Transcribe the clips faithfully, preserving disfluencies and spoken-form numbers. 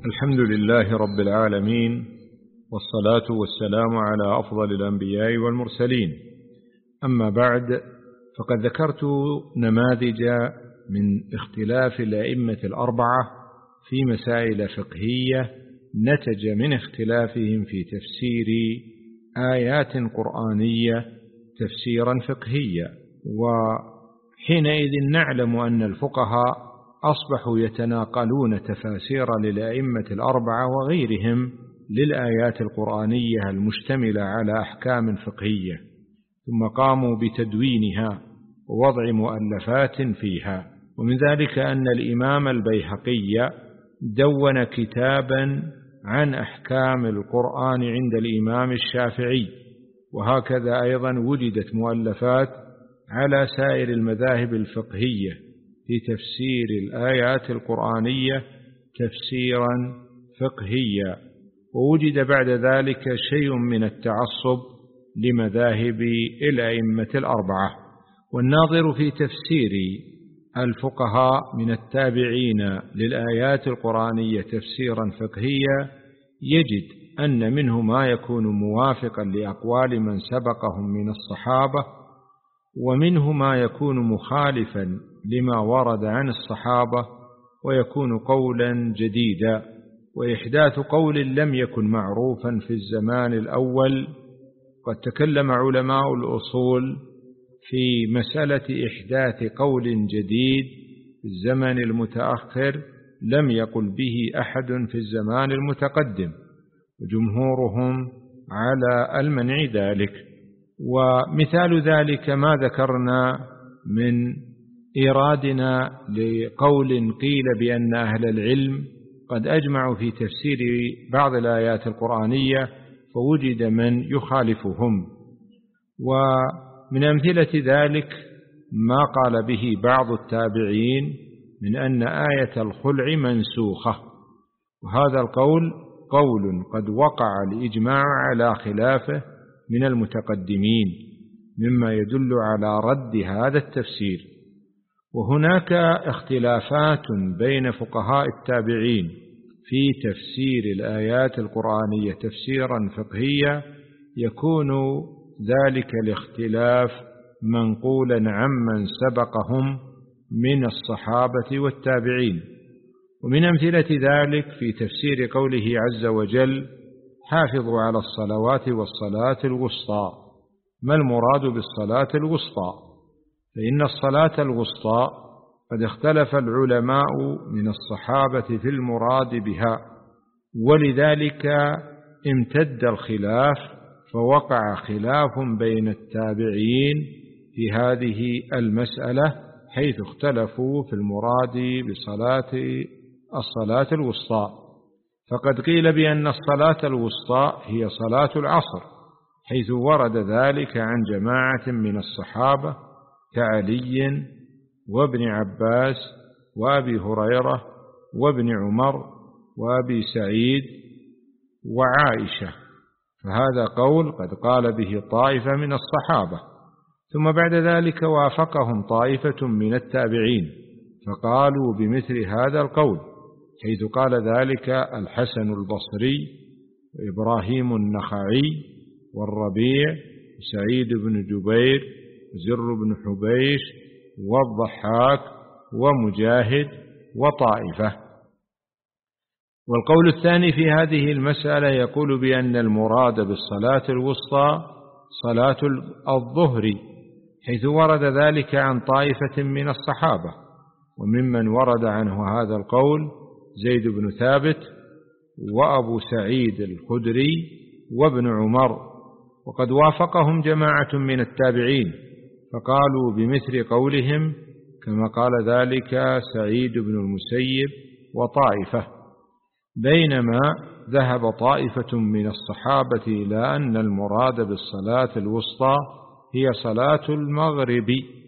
الحمد لله رب العالمين، والصلاة والسلام على أفضل الأنبياء والمرسلين. أما بعد، فقد ذكرت نماذج من اختلاف الأئمة الأربعة في مسائل فقهية نتج من اختلافهم في تفسير آيات قرآنية تفسيرا فقهيا، وحينئذ نعلم أن الفقهاء أصبحوا يتناقلون تفاسير للأئمة الأربعة وغيرهم للآيات القرآنية المشتملة على أحكام فقهية، ثم قاموا بتدوينها ووضع مؤلفات فيها. ومن ذلك أن الإمام البيهقي دون كتابا عن أحكام القرآن عند الإمام الشافعي، وهكذا أيضا وجدت مؤلفات على سائر المذاهب الفقهية في تفسير الآيات القرآنية تفسيرا فقهيا. ووجد بعد ذلك شيء من التعصب لمذاهب الأئمة الأربعة. والناظر في تفسير الفقهاء من التابعين للآيات القرآنية تفسيرا فقهيا يجد أن منه ما يكون موافقا لأقوال من سبقهم من الصحابة، ومنه ما يكون مخالفا لما ورد عن الصحابة ويكون قولا جديدا، وإحداث قول لم يكن معروفا في الزمان الأول. قد تكلم علماء الأصول في مسألة إحداث قول جديد في الزمن المتأخر لم يقل به أحد في الزمان المتقدم، وجمهورهم على المنع ذلك. ومثال ذلك ما ذكرنا من إيرادنا لقول قيل بأن أهل العلم قد أجمعوا في تفسير بعض الآيات القرآنية فوجد من يخالفهم. ومن أمثلة ذلك ما قال به بعض التابعين من أن آية الخلع منسوخة، وهذا القول قول قد وقع الإجماع على خلافه من المتقدمين، مما يدل على رد هذا التفسير. وهناك اختلافات بين فقهاء التابعين في تفسير الآيات القرآنية تفسيرا فقهيا، يكون ذلك الاختلاف منقولا عمن سبقهم من الصحابة والتابعين. ومن أمثلة ذلك في تفسير قوله عز وجل: حافظوا على الصلوات والصلاة الوسطى. ما المراد بالصلاة الوسطى؟ فإن الصلاة الوسطى قد اختلف العلماء من الصحابة في المراد بها، ولذلك امتد الخلاف فوقع خلاف بين التابعين في هذه المسألة، حيث اختلفوا في المراد بصلاة الصلاة الوسطى. فقد قيل بأن الصلاة الوسطى هي صلاة العصر، حيث ورد ذلك عن جماعة من الصحابة كعلي وابن عباس وأبي هريرة وابن عمر وأبي سعيد وعائشة، فهذا قول قد قال به طائفة من الصحابة. ثم بعد ذلك وافقهم طائفة من التابعين فقالوا بمثل هذا القول، حيث قال ذلك الحسن البصري وإبراهيم النخعي والربيع وسعيد بن جبير وزر بن حبيش والضحاك ومجاهد وطائفة. والقول الثاني في هذه المسألة يقول بأن المراد بالصلاة الوسطى صلاة الظهر، حيث ورد ذلك عن طائفة من الصحابة. وممن ورد عنه هذا القول زيد بن ثابت وأبو سعيد الخدري وابن عمر، وقد وافقهم جماعة من التابعين فقالوا بمثل قولهم، كما قال ذلك سعيد بن المسيب وطائفة. بينما ذهب طائفة من الصحابة إلى أن المراد بالصلاة الوسطى هي صلاة المغرب،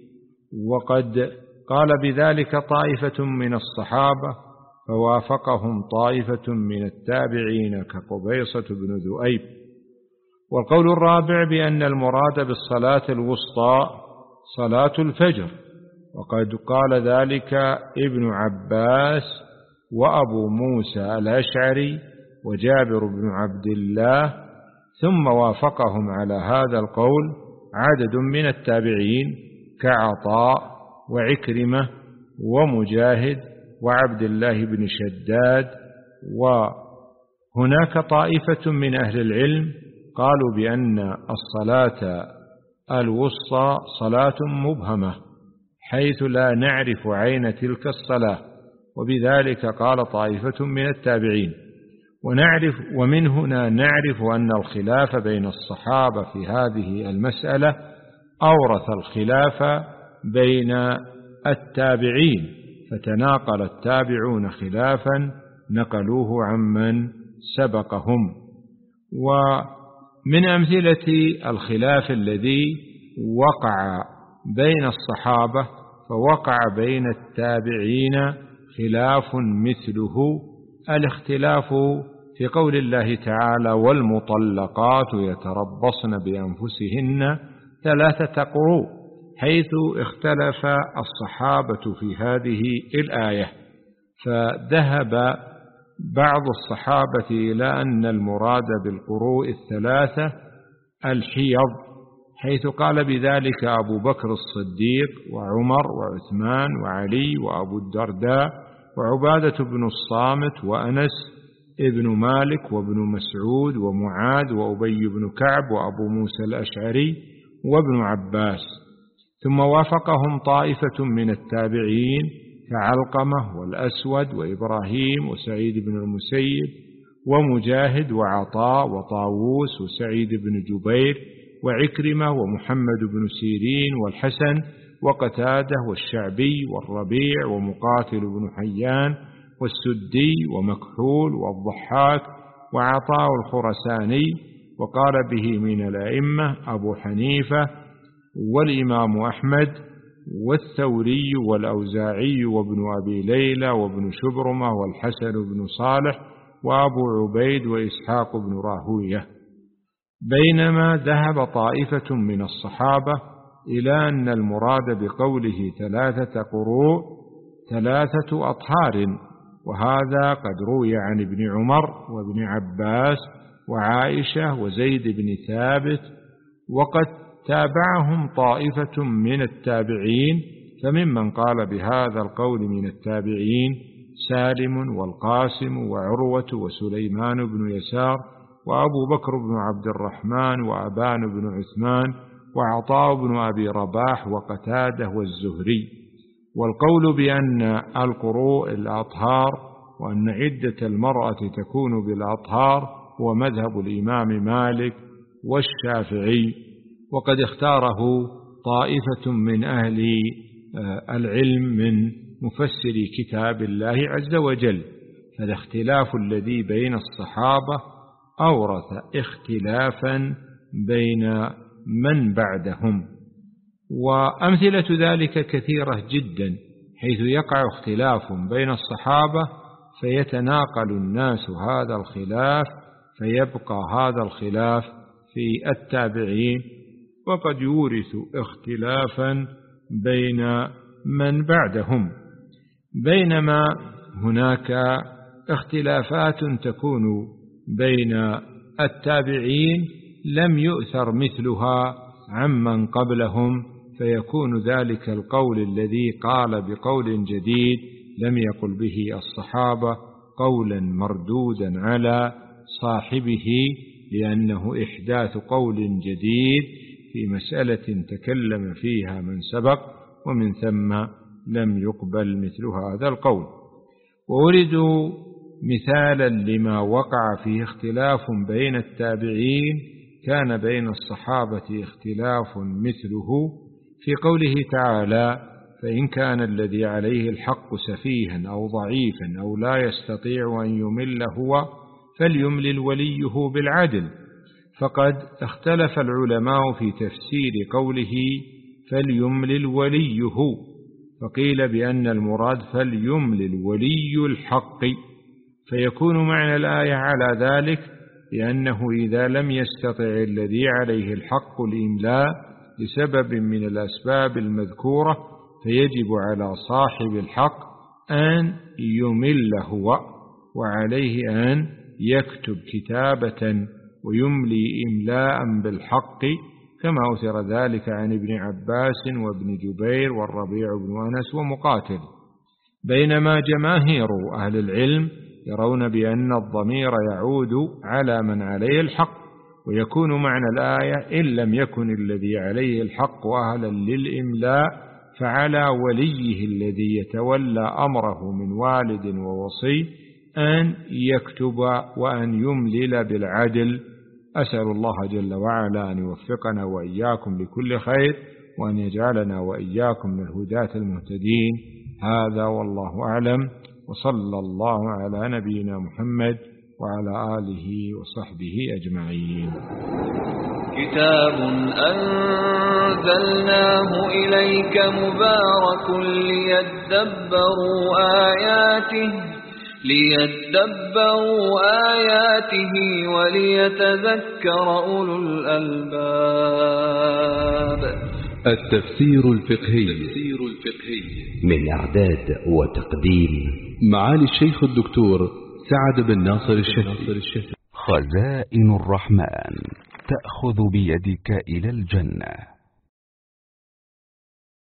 وقد قال بذلك طائفة من الصحابة فوافقهم طائفة من التابعين كقبيصة بن ذؤيب. والقول الرابع بأن المراد بالصلاة الوسطى صلاة الفجر، وقد قال ذلك ابن عباس وأبو موسى الأشعري وجابر بن عبد الله، ثم وافقهم على هذا القول عدد من التابعين كعطاء وعكرمة ومجاهد وعبد الله بن شداد. وهناك طائفة من أهل العلم قالوا بأن الصلاة الوسطى صلاة مبهمة، حيث لا نعرف عين تلك الصلاة، وبذلك قال طائفة من التابعين. ونعرف ومن هنا نعرف أن الخلاف بين الصحابة في هذه المسألة أورث الخلاف بين التابعين، فتناقل التابعون خلافا نقلوه عمن سبقهم. ومن أمثلة الخلاف الذي وقع بين الصحابة فوقع بين التابعين خلاف مثله الاختلاف في قول الله تعالى: والمطلقات يتربصن بأنفسهن ثلاثة قروء، حيث اختلف الصحابة في هذه الآية، فذهب بعض الصحابة إلى أن المراد بالقروء الثلاثة الحيض، حيث قال بذلك أبو بكر الصديق وعمر وعثمان وعلي وأبو الدرداء وعبادة بن الصامت وأنس ابن مالك وابن مسعود ومعاذ وأبي بن كعب وأبو موسى الأشعري وابن عباس. ثم وافقهم طائفة من التابعين كعلقمة والأسود وإبراهيم وسعيد بن المسيب ومجاهد وعطاء وطاووس وسعيد بن جبير وعكرمة ومحمد بن سيرين والحسن وقتادة والشعبي والربيع ومقاتل بن حيان والسدي ومكحول والضحاك وعطاء الخرساني. وقال به من الأئمة أبو حنيفة والإمام أحمد والثوري والأوزاعي وابن أبي ليلى وابن شبرمة والحسن بن صالح وأبو عبيد وإسحاق بن راهوية. بينما ذهب طائفة من الصحابة إلى أن المراد بقوله ثلاثة قروء ثلاثة أطهار، وهذا قد روي عن ابن عمر وابن عباس وعائشة وزيد بن ثابت. وقد تابعهم طائفة من التابعين، فممن قال بهذا القول من التابعين سالم والقاسم وعروة وسليمان بن يسار وأبو بكر بن عبد الرحمن وأبان بن عثمان وعطاء بن أبي رباح وقتاده والزهري. والقول بأن القروء الأطهار وأن عدة المرأة تكون بالأطهار هو مذهب الإمام مالك والشافعي، وقد اختاره طائفة من أهل العلم من مفسري كتاب الله عز وجل. فالاختلاف الذي بين الصحابة أورث اختلافا بين من بعدهم. وأمثلة ذلك كثيرة جدا، حيث يقع اختلاف بين الصحابة فيتناقل الناس هذا الخلاف، فيبقى هذا الخلاف في التابعين، وقد يورث اختلافا بين من بعدهم. بينما هناك اختلافات تكون بين التابعين لم يؤثر مثلها عمن قبلهم، فيكون ذلك القول الذي قال بقول جديد لم يقل به الصحابة قولا مردودا على صاحبه، لأنه إحداث قول جديد في مسألة تكلم فيها من سبق، ومن ثم لم يقبل مثل هذا القول. وأريد مثالا لما وقع فيه اختلاف بين التابعين كان بين الصحابة اختلاف مثله في قوله تعالى: فإن كان الذي عليه الحق سفيها أو ضعيفا أو لا يستطيع أن يمل هو فليملل وليه بالعدل. فقد اختلف العلماء في تفسير قوله فليملل وليه، فقيل بأن المراد فليملل ولي الحق، فيكون معنى الآية على ذلك لأنه إذا لم يستطع الذي عليه الحق الإملاء لسبب من الأسباب المذكورة فيجب على صاحب الحق أن يمل هو، وعليه أن يكتب كتابة ويملي إملاء بالحق، كما أثر ذلك عن ابن عباس وابن جبير والربيع بن أنس ومقاتل. بينما جماهير أهل العلم يرون بأن الضمير يعود على من عليه الحق، ويكون معنى الآية إن لم يكن الذي عليه الحق أهلا للإملاء فعلى وليه الذي يتولى أمره من والد ووصي أن يكتب وأن يملل بالعدل. أسأل الله جل وعلا أن يوفقنا وإياكم لكل خير، وأن يجعلنا وإياكم من الهداة المهتدين. هذا والله أعلم، وصلى الله على نبينا محمد وعلى آله وصحبه أجمعين. كتاب أنزلناه إليك مبارك ليدبروا آياته ليدبروا آياته وليتذكر أولو الألباب. التفسير الفقهي من إعداد وتقديم معالي الشيخ الدكتور سعد بن ناصر الشافعي. خزائن الرحمن تأخذ بيدك إلى الجنة.